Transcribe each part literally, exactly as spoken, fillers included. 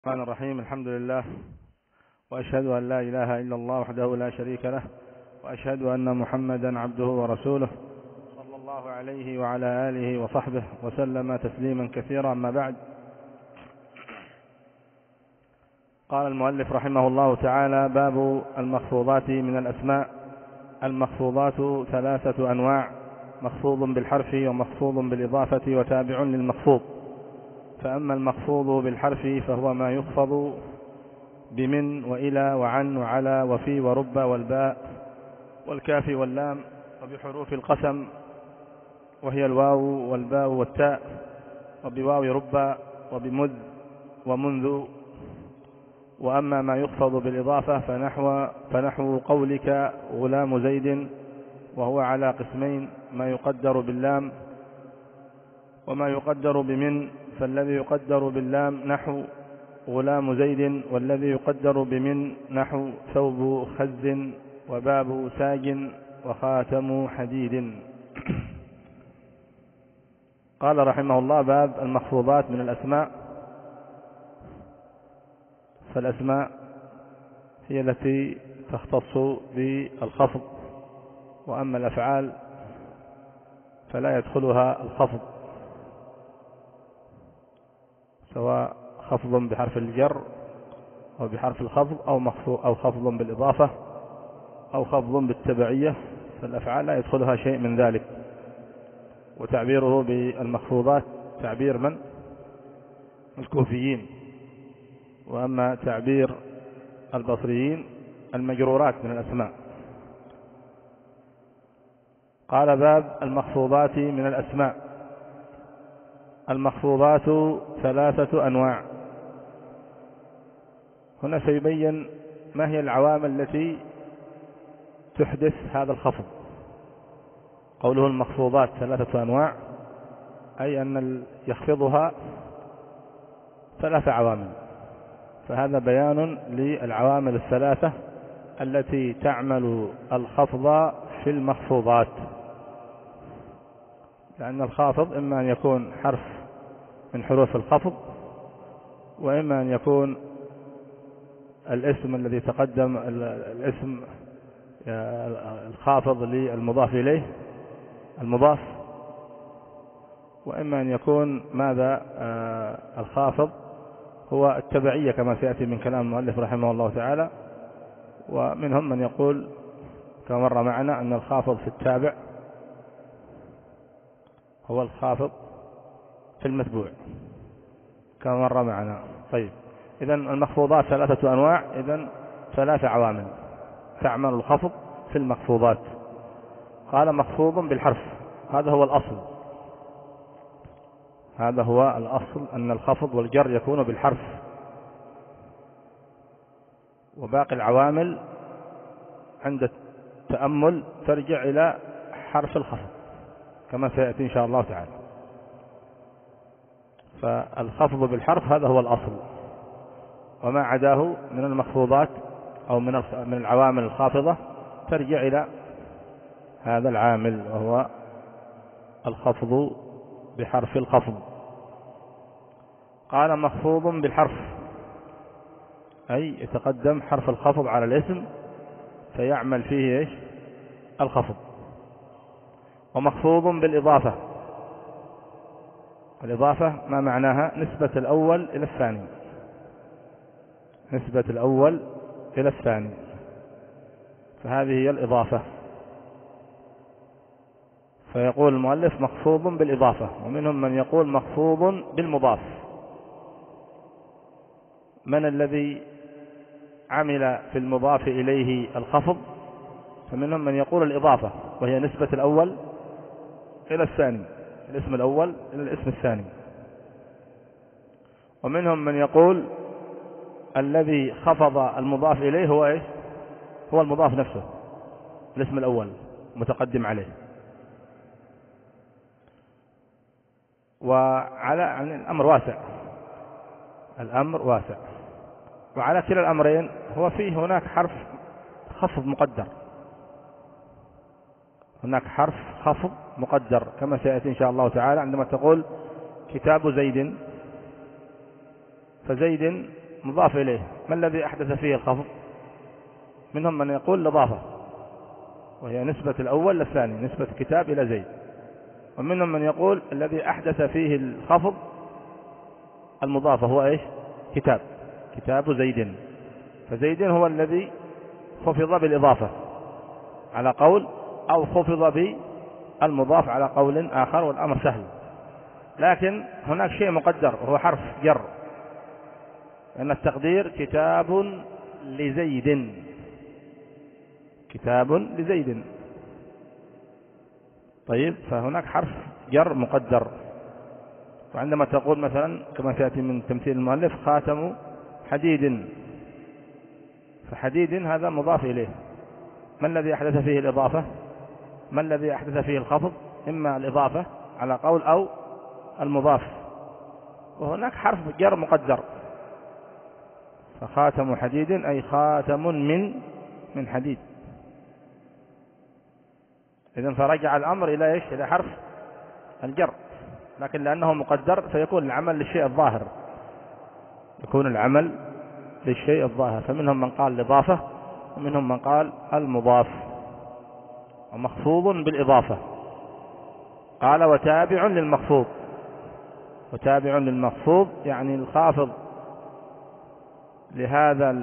الرحمن الرحيم. الحمد لله، وأشهد أن لا إله إلا الله وحده لا شريك له، وأشهد أن محمدا عبده ورسوله صلى الله عليه وعلى آله وصحبه وسلم تسليما كثيرا. أما بعد، قال المؤلف رحمه الله تعالى: باب المخفوضات من الأسماء. المخفوضات ثلاثة أنواع: مخفوض بالحرف ومخفوض بالإضافة وتابع للمخفوض. فأما المخفوض بالحرف فهو ما يخفض بمن وإلى وعن وعلى وفي ورب والباء والكاف واللام، وبحروف القسم وهي الواو والباء والتاء، وبواو رب وبمذ ومنذ. وأما ما يخفض بالإضافة فنحو, فنحو قولك غلام زيد، وهو على قسمين: ما يقدر باللام وما يقدر بمن. فالذي يقدر باللام نحو غلام زيد، والذي يقدر بمن نحو ثوب خز وباب ساج وخاتم حديد. قال رحمه الله: باب المخفوضات من الأسماء. فالأسماء هي التي تختص بالخفض، وأما الأفعال فلا يدخلها الخفض، سواء خفض بحرف الجر أو بحرف الخفض أو خفض بالإضافة أو خفض بالتبعية، فالأفعال لا يدخلها شيء من ذلك. وتعبيره بالمخفوضات تعبير من؟ الكوفيين. وأما تعبير البصريين المجرورات من الأسماء. قال: باب المخفوضات من الأسماء. المخفوضات ثلاثة أنواع. هنا سيبين ما هي العوامل التي تحدث هذا الخفض. قوله المخفوضات ثلاثة أنواع، أي أن يخفضها ثلاثة عوامل، فهذا بيان للعوامل الثلاثة التي تعمل الخفض في المخفوضات. لأن الخافض إما أن يكون حرف من حروف الخفض، وإما أن يكون الاسم الذي تقدم الاسم الخافض للمضاف إليه المضاف، وإما أن يكون ماذا الخافض هو التبعية كما سيأتي من كلام المؤلف رحمه الله تعالى. ومنهم من يقول كما مر معنا أن الخافض في التابع هو الخافض في المتبوع كما مر معنا. طيب، إذن المخفوضات ثلاثة أنواع، إذن ثلاثة عوامل تعمل الخفض في المخفوضات. قال: مخفوض بالحرف، هذا هو الأصل، هذا هو الأصل أن الخفض والجر يكون بالحرف، وباقي العوامل عند التأمل ترجع إلى حرف الخفض كما سيأتي إن شاء الله تعالى. فالخفض بالحرف هذا هو الأصل، وما عداه من المخفوضات أو من من العوامل الخافضة ترجع إلى هذا العامل، وهو الخفض بحرف الخفض. قال: مخفوض بالحرف، أي يتقدم حرف الخفض على الاسم فيعمل فيه إيش؟ الخفض. ومخفوض بالإضافة. الإضافة ما معناها؟ نسبة الأول إلى الثاني، نسبة الأول إلى الثاني، فهذه هي الإضافة. فيقول المؤلف: مخفوض بالإضافة. ومنهم من يقول مخفوض بالمضاف. من الذي عمل في المضاف إليه الخفض؟ فمنهم من يقول الإضافة، وهي نسبة الأول إلى الثاني، الاسم الأول إلى الاسم الثاني. ومنهم من يقول الذي خفض المضاف إليه هو إيش؟ هو المضاف نفسه، الاسم الأول متقدم عليه. وعلى يعني الأمر واسع، الأمر واسع. وعلى كلا الأمرين هو فيه هناك حرف خفض مقدر، هناك حرف خفض مقدر كما سيأتي إن شاء الله تعالى. عندما تقول كتاب زيد، فزيد مضاف إليه، ما الذي أحدث فيه الخفض؟ منهم من يقول الإضافة، وهي نسبة الأول للثاني، نسبة كتاب إلى زيد. ومنهم من يقول الذي أحدث فيه الخفض المضافة هو إيش؟ كتاب، كتاب زيد، فزيد هو الذي خفض بالإضافة على قول، أو خفض بالمضاف على قول آخر، والأمر سهل. لكن هناك شيء مقدر وهو حرف جر، لأن التقدير كتاب لزيد، كتاب لزيد. طيب، فهناك حرف جر مقدر. وعندما تقول مثلا كما سيأتي من تمثيل المؤلف خاتم حديد، فحديد هذا مضاف إليه، ما الذي أحدث فيه الإضافة؟ ما الذي أحدث فيه الخفض؟ إما الإضافة على قول أو المضاف، وهناك حرف جر مقدر. فخاتم حديد أي خاتم من من حديد. إذن فرجع الأمر إلى إيش؟ إلى حرف الجر، لكن لأنه مقدر فيكون العمل للشيء الظاهر، يكون العمل للشيء الظاهر. فمنهم من قال الإضافة، ومنهم من قال المضاف، ومخفوض بالإضافة. قال وتابع للمخفوض، وتابع للمخفوض يعني الخافض لهذا،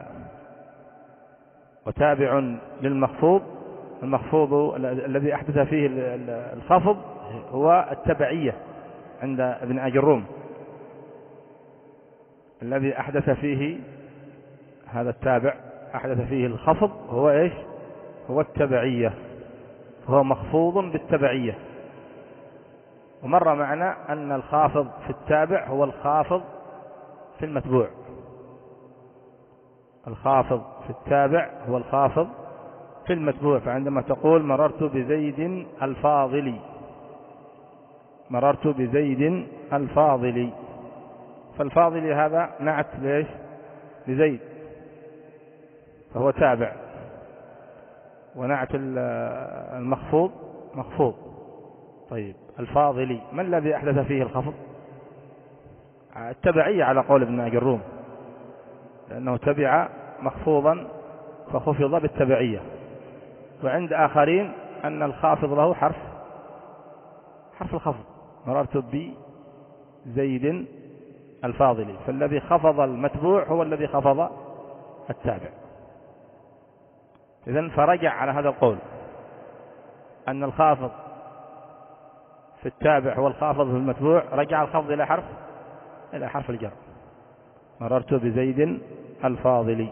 وتابع للمخفوض، المخفوض الذي أحدث فيه الخفض هو التبعية عند ابن أجروم، الذي أحدث فيه هذا التابع أحدث فيه الخفض هو إيش؟ هو التبعية، هو مخفوض بالتبعية. ومر معنا أن الخافض في التابع هو الخافض في المتبوع، الخافض في التابع هو الخافض في المتبوع. فعندما تقول مررت بزيد الفاضل، مررت بزيد الفاضل، فالفاضل هذا نعت ليش؟ لزيد، فهو تابع، ونعت المخفوض مخفوض. طيب، الفاضل ما الذي أحدث فيه الخفض؟ التبعية على قول ابن أجروم، لأنه تبع مخفوضا فخفض بالتبعية. وعند آخرين أن الخافض له حرف حرف الخفض، مررت بزيد الفاضل، فالذي خفض المتبوع هو الذي خفض التابع. إذن فرجع على هذا القول أن الخافض في التابع هو الخافض في المتبوع، رجع الخفض إلى حرف إلى حرف الجر، مررت بزيد الفاضل.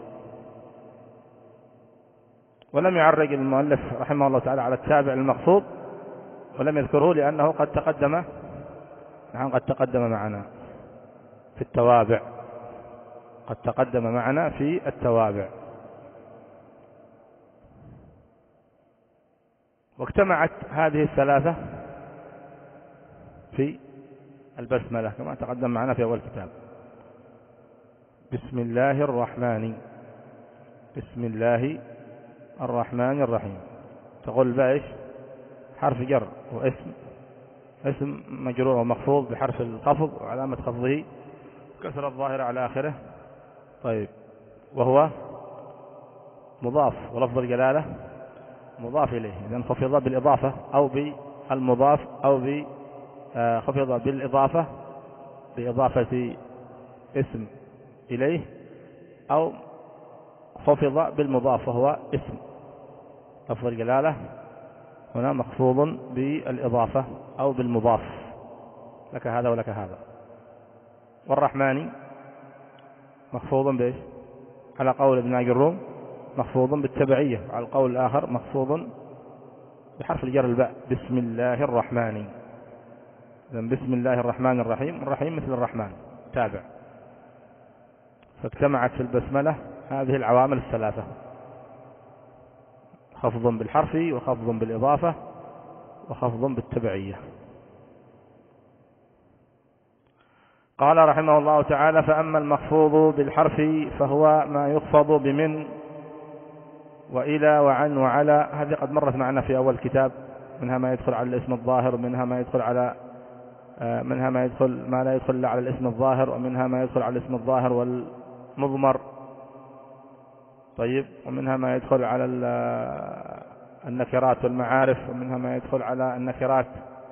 ولم يعرج المؤلف رحمه الله تعالى على التابع المخفوض، ولم يذكره لأنه قد تقدم نعم قد تقدم معنا في التوابع، قد تقدم معنا في التوابع. واجتمعت هذه الثلاثة في البسملة كما تقدم معنا في أول كتاب. بسم الله الرحمن، بسم الله الرحمن الرحيم. تقول بايش؟ حرف جر واسم، اسم مجرور ومخفوض بحرف الخفض، وعلامة خفضه كسر الظاهرة على آخره. طيب، وهو مضاف، ولفظ الجلالة مضاف إليه، إذن خفض بالإضافة أو بالمضاف، أو خفض بالإضافة بإضافة اسم إليه، أو خفض بالمضاف وهو اسم. لفظ الجلالة هنا مخفوض بالإضافة أو بالمضاف، لك هذا ولك هذا. والرحمن مخفوض بإيش؟ على قول ابن أجروم مخفوض بالتبعية، على القول الآخر مخفوض بحرف الجر الباء، بسم الله الرحمن. إذن بسم الله الرحمن الرحيم، الرحيم مثل الرحمن تابع. فاجتمعت في البسملة هذه العوامل الثلاثة، خفض بالحرف، وخفض بالإضافة، وخفض بالتبعية. قال رحمه الله تعالى: فأما المخفوض بالحرف فهو ما يخفض بمن وإلى وعن وعلى. هذه قد مرت معنا في أول كتاب، منها ما يدخل على الاسم الظاهر، ومنها ما يدخل على منها ما يدخل ما لا يدخل إلا على الاسم الظاهر، ومنها ما يدخل على الاسم الظاهر مضمر. طيب، ومنها ما يدخل على النكرات والمعارف، ومنها ما يدخل على النكرات.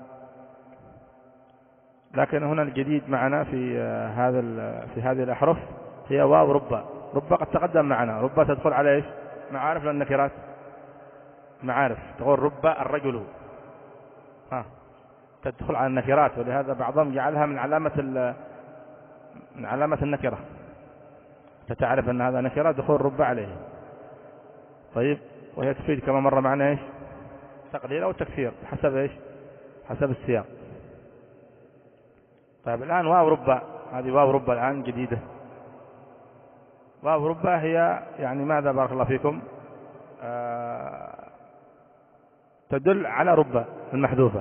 لكن هنا الجديد معنا في هذا في هذه الأحرف هي واو رب. رب قد تقدم معنا، رب تدخل على ايش؟ معارف والنكرات. معارف تقول رب الرجل، ها تدخل على النكرات، ولهذا بعضهم جعلها من علامة من علامة النكرة، فتعرف أن هذا نكرة دخول رب عليه. طيب، وهي تفيد كما مر معنا ايش؟ تقليل أو تكثير حسب ايش؟ حسب السياق. طيب، الآن واو رب، هذه واو رب الآن جديدة. واو رب هي يعني ماذا بارك الله فيكم؟ آه تدل على رب المحذوفة،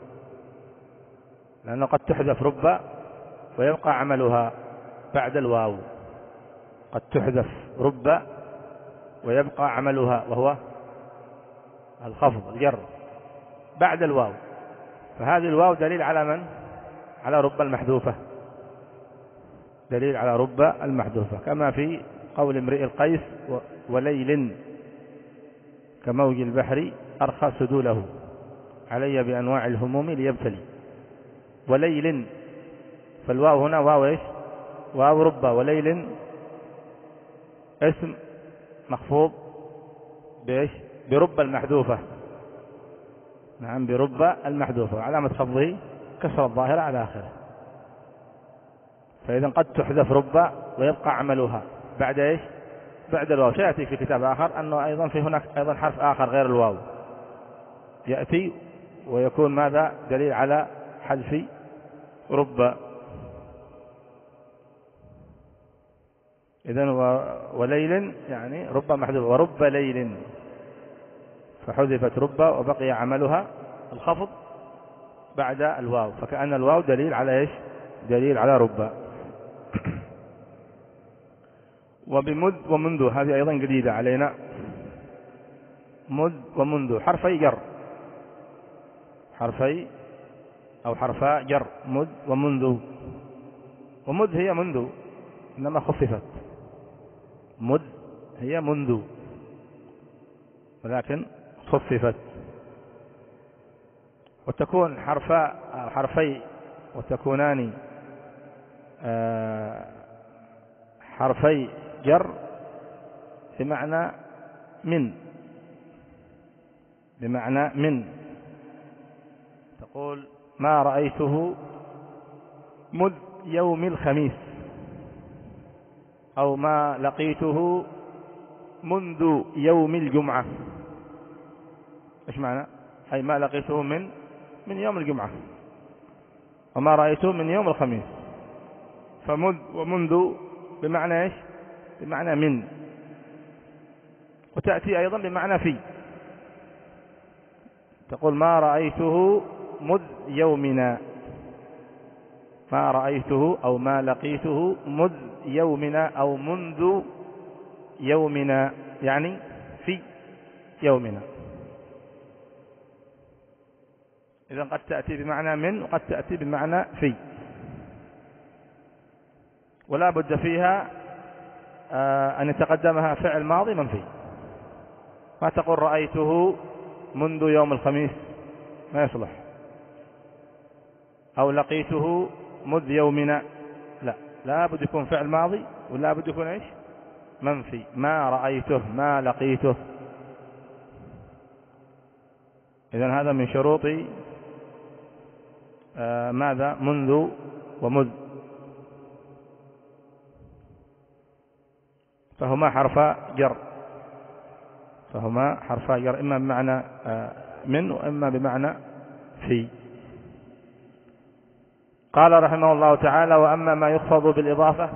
لأنه قد تحذف رب ويبقى عملها بعد الواو. قد تحذف رب ويبقى عملها وهو الخفض الجر بعد الواو، فهذه الواو دليل على من؟ على رب المحذوفة، دليل على رب المحذوفة، كما في قول امرئ القيس وليل كموج البحر أرخى سدوله علي بأنواع الهموم ليبتلي. وليل، فالواو هنا واو ايش؟ واو رب. وليل اسم مخفوض بايش؟ برب المحذوفة. نعم، برب المحذوفة، علامة خفضه كسر الظاهرة على آخره. فإذا قد تحذف رب ويبقى عملها بعد ايش؟ بعد الواو. سيأتي في كتاب آخر أنه أيضا في هناك أيضا حرف آخر غير الواو يأتي ويكون ماذا؟ دليل على حذف رب. إذن وليل يعني رب محذوف، ورب ليل فحذفت رب وبقي عملها الخفض بعد الواو، فكأن الواو دليل على ايش؟ دليل على رب. وبمذ ومنذ، هذه أيضا جديدة علينا. مذ ومنذ حرفي جر، حرفي أو حرفا جر، مذ ومنذ. ومذ هي منذ إنما خففت، مذ هي منذ ولكن خففت. وتكون حرفا حرفي وتكونان حرفي جر بمعنى من، بمعنى من. تقول ما رأيته مذ يوم الخميس، أو ما لقيته منذ يوم الجمعة. إيش معنى؟ أي ما لقيته من من يوم الجمعة، وما رأيته من يوم الخميس. فمذ ومنذ بمعنى إيش؟ بمعنى من. وتأتي أيضا بمعنى في. تقول ما رأيته مذ يومنا، ما رأيته أو ما لقيته مذ يومنا أو منذ يومنا، يعني في يومنا. إذن قد تأتي بمعنى من وقد تأتي بمعنى في، ولا بد فيها أن يتقدمها فعل ماضي منفي. ما تقول رأيته منذ يوم الخميس، ما يصلح. أو لقيته مذ يومنا، لا، لا بد يكون فعل ماضي ولا بد يكون إيش؟ منفي. ما رأيته، ما لقيته. إذن هذا من شروط آه ماذا؟ منذ ومذ. فهما حرفا جر، فهما حرفا جر، إما بمعنى آه من وإما بمعنى في. قال رحمه الله تعالى: وأما ما يخفض بالإضافة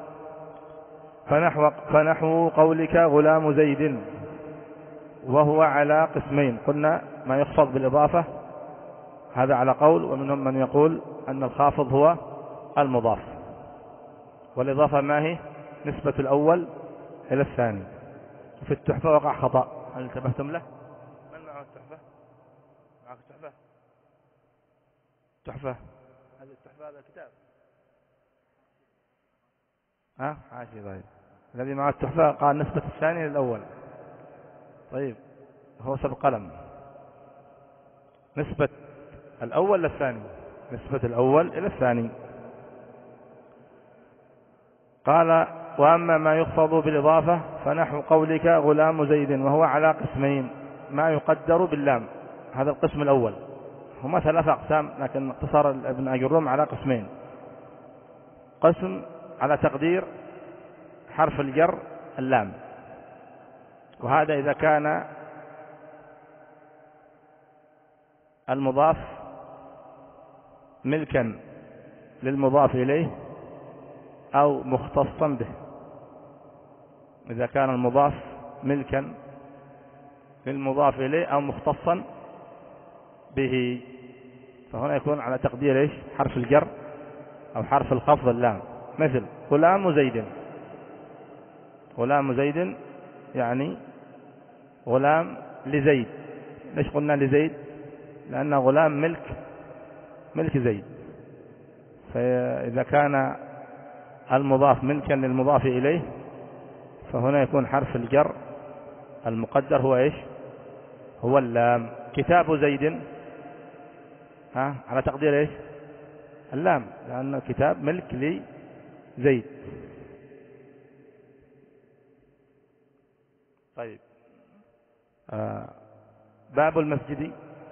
فنحو, فنحو قولك غلام زيد، وهو على قسمين. قلنا ما يخفض بالإضافة هذا على قول، ومنهم من يقول أن الخافض هو المضاف، والإضافة ما هي؟ نسبة الأول إلى الثاني. في التحفة وقع خطأ، هل انتبهتم له؟ من معه التحفة؟ معك التحفة؟ تحفة، هذه التحفة هذا الكتاب. ها حاشي. طيب الذي مع التحفة قال نسبة الثاني للأول. طيب هو سبق قلم، نسبة الأول للثاني، نسبة الأول إلى الثاني. قال وأما ما يخفض بالإضافة فنحو قولك غلام زيد، وهو على قسمين: ما يقدر باللام، هذا القسم الأول، هما ثلاثة أقسام لكن اقتصر ابن أجروم على قسمين. قسم على تقدير حرف الجر اللام، وهذا إذا كان المضاف ملكا للمضاف إليه أو مختصا به. إذا كان المضاف ملكا للمضاف إليه أو مختصا به، فهنا يكون على تقدير إيش؟ حرف الجر أو حرف الخفض اللام. مثل غلام زيد، غلام زيد يعني غلام لزيد. ليش قلنا لزيد؟ لأن غلام ملك ملك زيد، فإذا كان المضاف ملكا للمضاف إليه فهنا يكون حرف الجر المقدر هو إيش؟ هو اللام. كتاب زيد ها على تقدير إيش؟ اللام، لأن الكتاب ملك لزيد. طيب آه باب المسجد،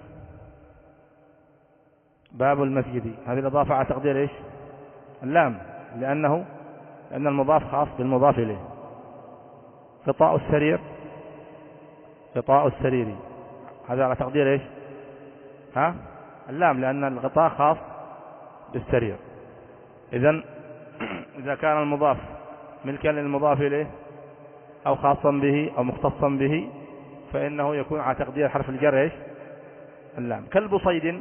باب المسجد هذه الإضافة على تقدير إيش؟ اللام، لأنه لأن المضاف خاص بالمضاف إليه. غطاء السرير، غطاء السرير هذا على تقدير إيش؟ ها اللام، لأن الغطاء خاص بالسرير. إذن إذا كان المضاف ملكا للمضاف إليه أو خاصا به أو مختصا به فإنه يكون على تقدير حرف الجر إيش؟ اللام. كلب صيد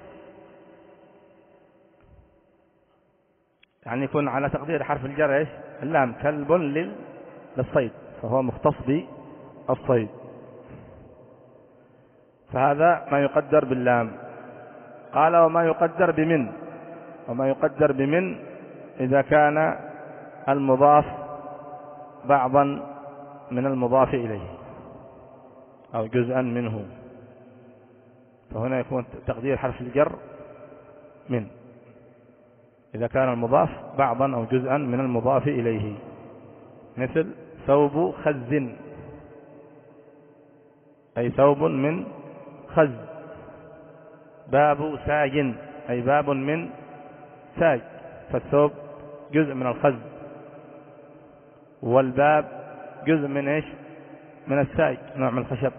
يعني يكون على تقدير حرف الجر إيش؟ اللام. كلب للصيد فهو مختص بالصيد، فهذا ما يقدر باللام. قال وما يقدر بمن، وما يقدر بمن إذا كان المضاف بعضا من المضاف إليه أو جزءا منه، فهنا يكون تقدير حرف الجر من، إذا كان المضاف بعضا أو جزءا من المضاف إليه. مثل ثوب خز أي ثوب من خز. باب ساج أي باب من ساج، فالثوب جزء من الخز والباب جزء من إيش؟ من الساج، نوع من الخشب.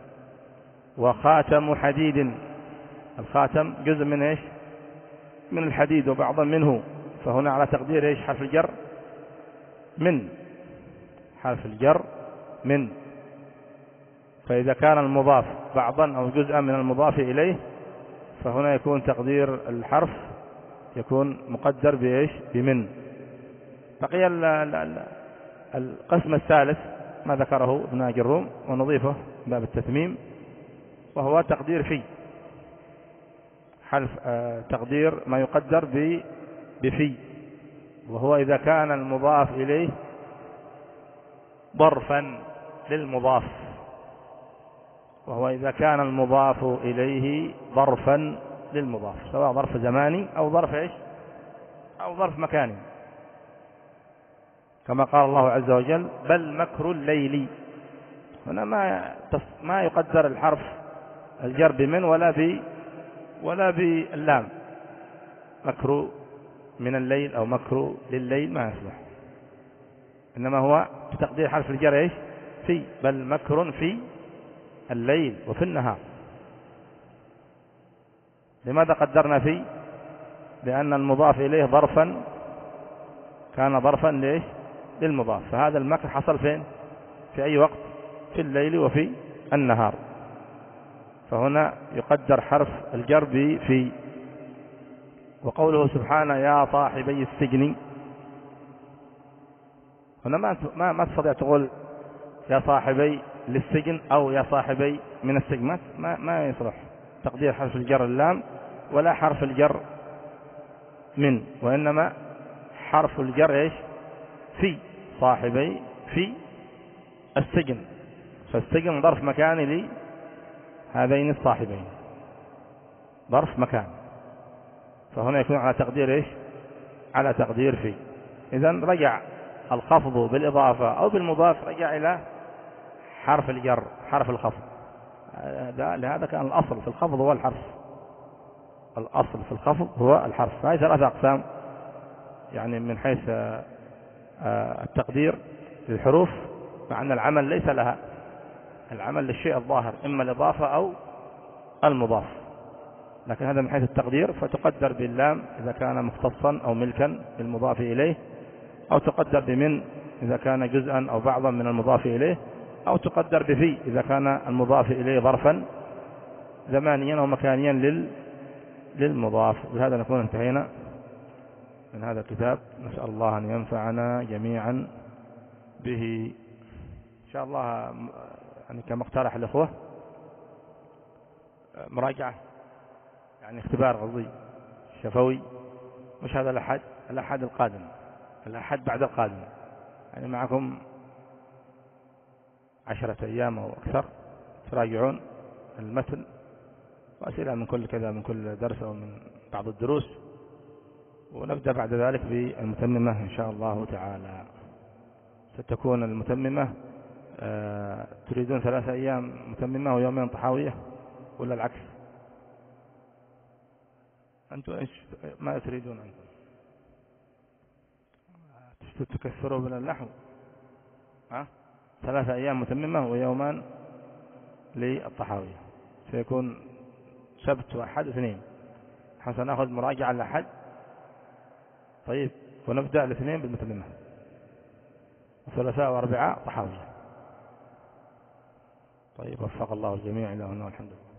وخاتم حديد، الخاتم جزء من إيش؟ من الحديد وبعضا منه، فهنا على تقدير إيش؟ حرف الجر من، حرف الجر من. فإذا كان المضاف بعضا أو جزءا من المضاف إليه فهنا يكون تقدير الحرف يكون مقدر بإيش؟ بمن. بقي القسم الثالث ما ذكره ابن أجروم ونضيفه باب التتميم، وهو تقدير في، حرف آه تقدير ما يقدر بفي، وهو إذا كان المضاف إليه ظرفا للمضاف، وهو إذا كان المضاف إليه ظرفا للمضاف، سواء ظرف زماني أو ظرف إيش؟ أو ظرف مكاني، كما قال الله عز وجل بل مكر الليل. هنا ما ما يقدر الحرف الجر بمن ولا ب ولا باللام. مكر من الليل أو مكر لليل ما يصلح، إنما هو تقدير حرف الجر إيش؟ في، بل مكر في الليل وفي النهار. لماذا قدرنا في؟ لأن المضاف إليه ظرفا، كان ظرفا ليش؟ للمضاف، فهذا المكر حصل فين؟ في أي وقت؟ في الليل وفي النهار، فهنا يقدر حرف الجر في. وقوله سبحانه يا صاحبي السجن، هنا ما ما ما تستطيع تقول يا صاحبي للسجن أو يا صاحبي من السجن، ما ما يصلح تقدير حرف الجر اللام ولا حرف الجر من، وإنما حرف الجر إيش؟ في صاحبي في السجن، فالسجن ظرف مكاني لهذين الصاحبين، ظرف مكان، فهنا يكون على تقدير إيش؟ على تقدير في. إذن رجع الخفض بالإضافة أو بالمضاف رجع إلى حرف الجر، حرف الخفض. لهذا كان الأصل في الخفض هو الحرف، الأصل في الخفض هو الحرف. هذه ثلاثة أقسام يعني من حيث التقدير للحروف، مع أن العمل ليس لها، العمل للشيء الظاهر إما الإضافة أو المضاف، لكن هذا من حيث التقدير، فتقدر باللام إذا كان مختصا أو ملكا بالمضاف إليه، أو تقدر بمن إذا كان جزءا أو بعضا من المضاف إليه، أو تقدر بفي إذا كان المضاف إليه ظرفا زمانيا أو مكانيا لل للمضاف. بهذا نكون انتهينا من هذا الكتاب، نسأل الله أن ينفعنا جميعا به إن شاء الله. يعني كما اقترح الأخوة مراجعة، يعني اختبار غضي شفوي، مش هذا الأحد، الأحد القادم، الأحد بعد القادم، يعني معكم عشرة أيام أو أكثر تراجعون المتن، وأسئلة من كل كذا، من كل درس أو من بعض الدروس، ونبدأ بعد ذلك بالمتممة إن شاء الله تعالى. ستكون المتممة آه تريدون ثلاثة أيام متممة ويومين طحاوية ولا العكس؟ أنتم إيش ما تريدون؟ أنتم تكثروا من النحو، ها؟ ثلاثة أيام متممة ويومان للطحاوية، سيكون سبت وأحد واثنين. حسنا نأخذ مراجعة الأحد، طيب، ونبدأ الاثنين بالمتممة، وثلاثاء وأربعاء طحاوية. طيب، وفق الله الجميع إلى هنا والحمد لله.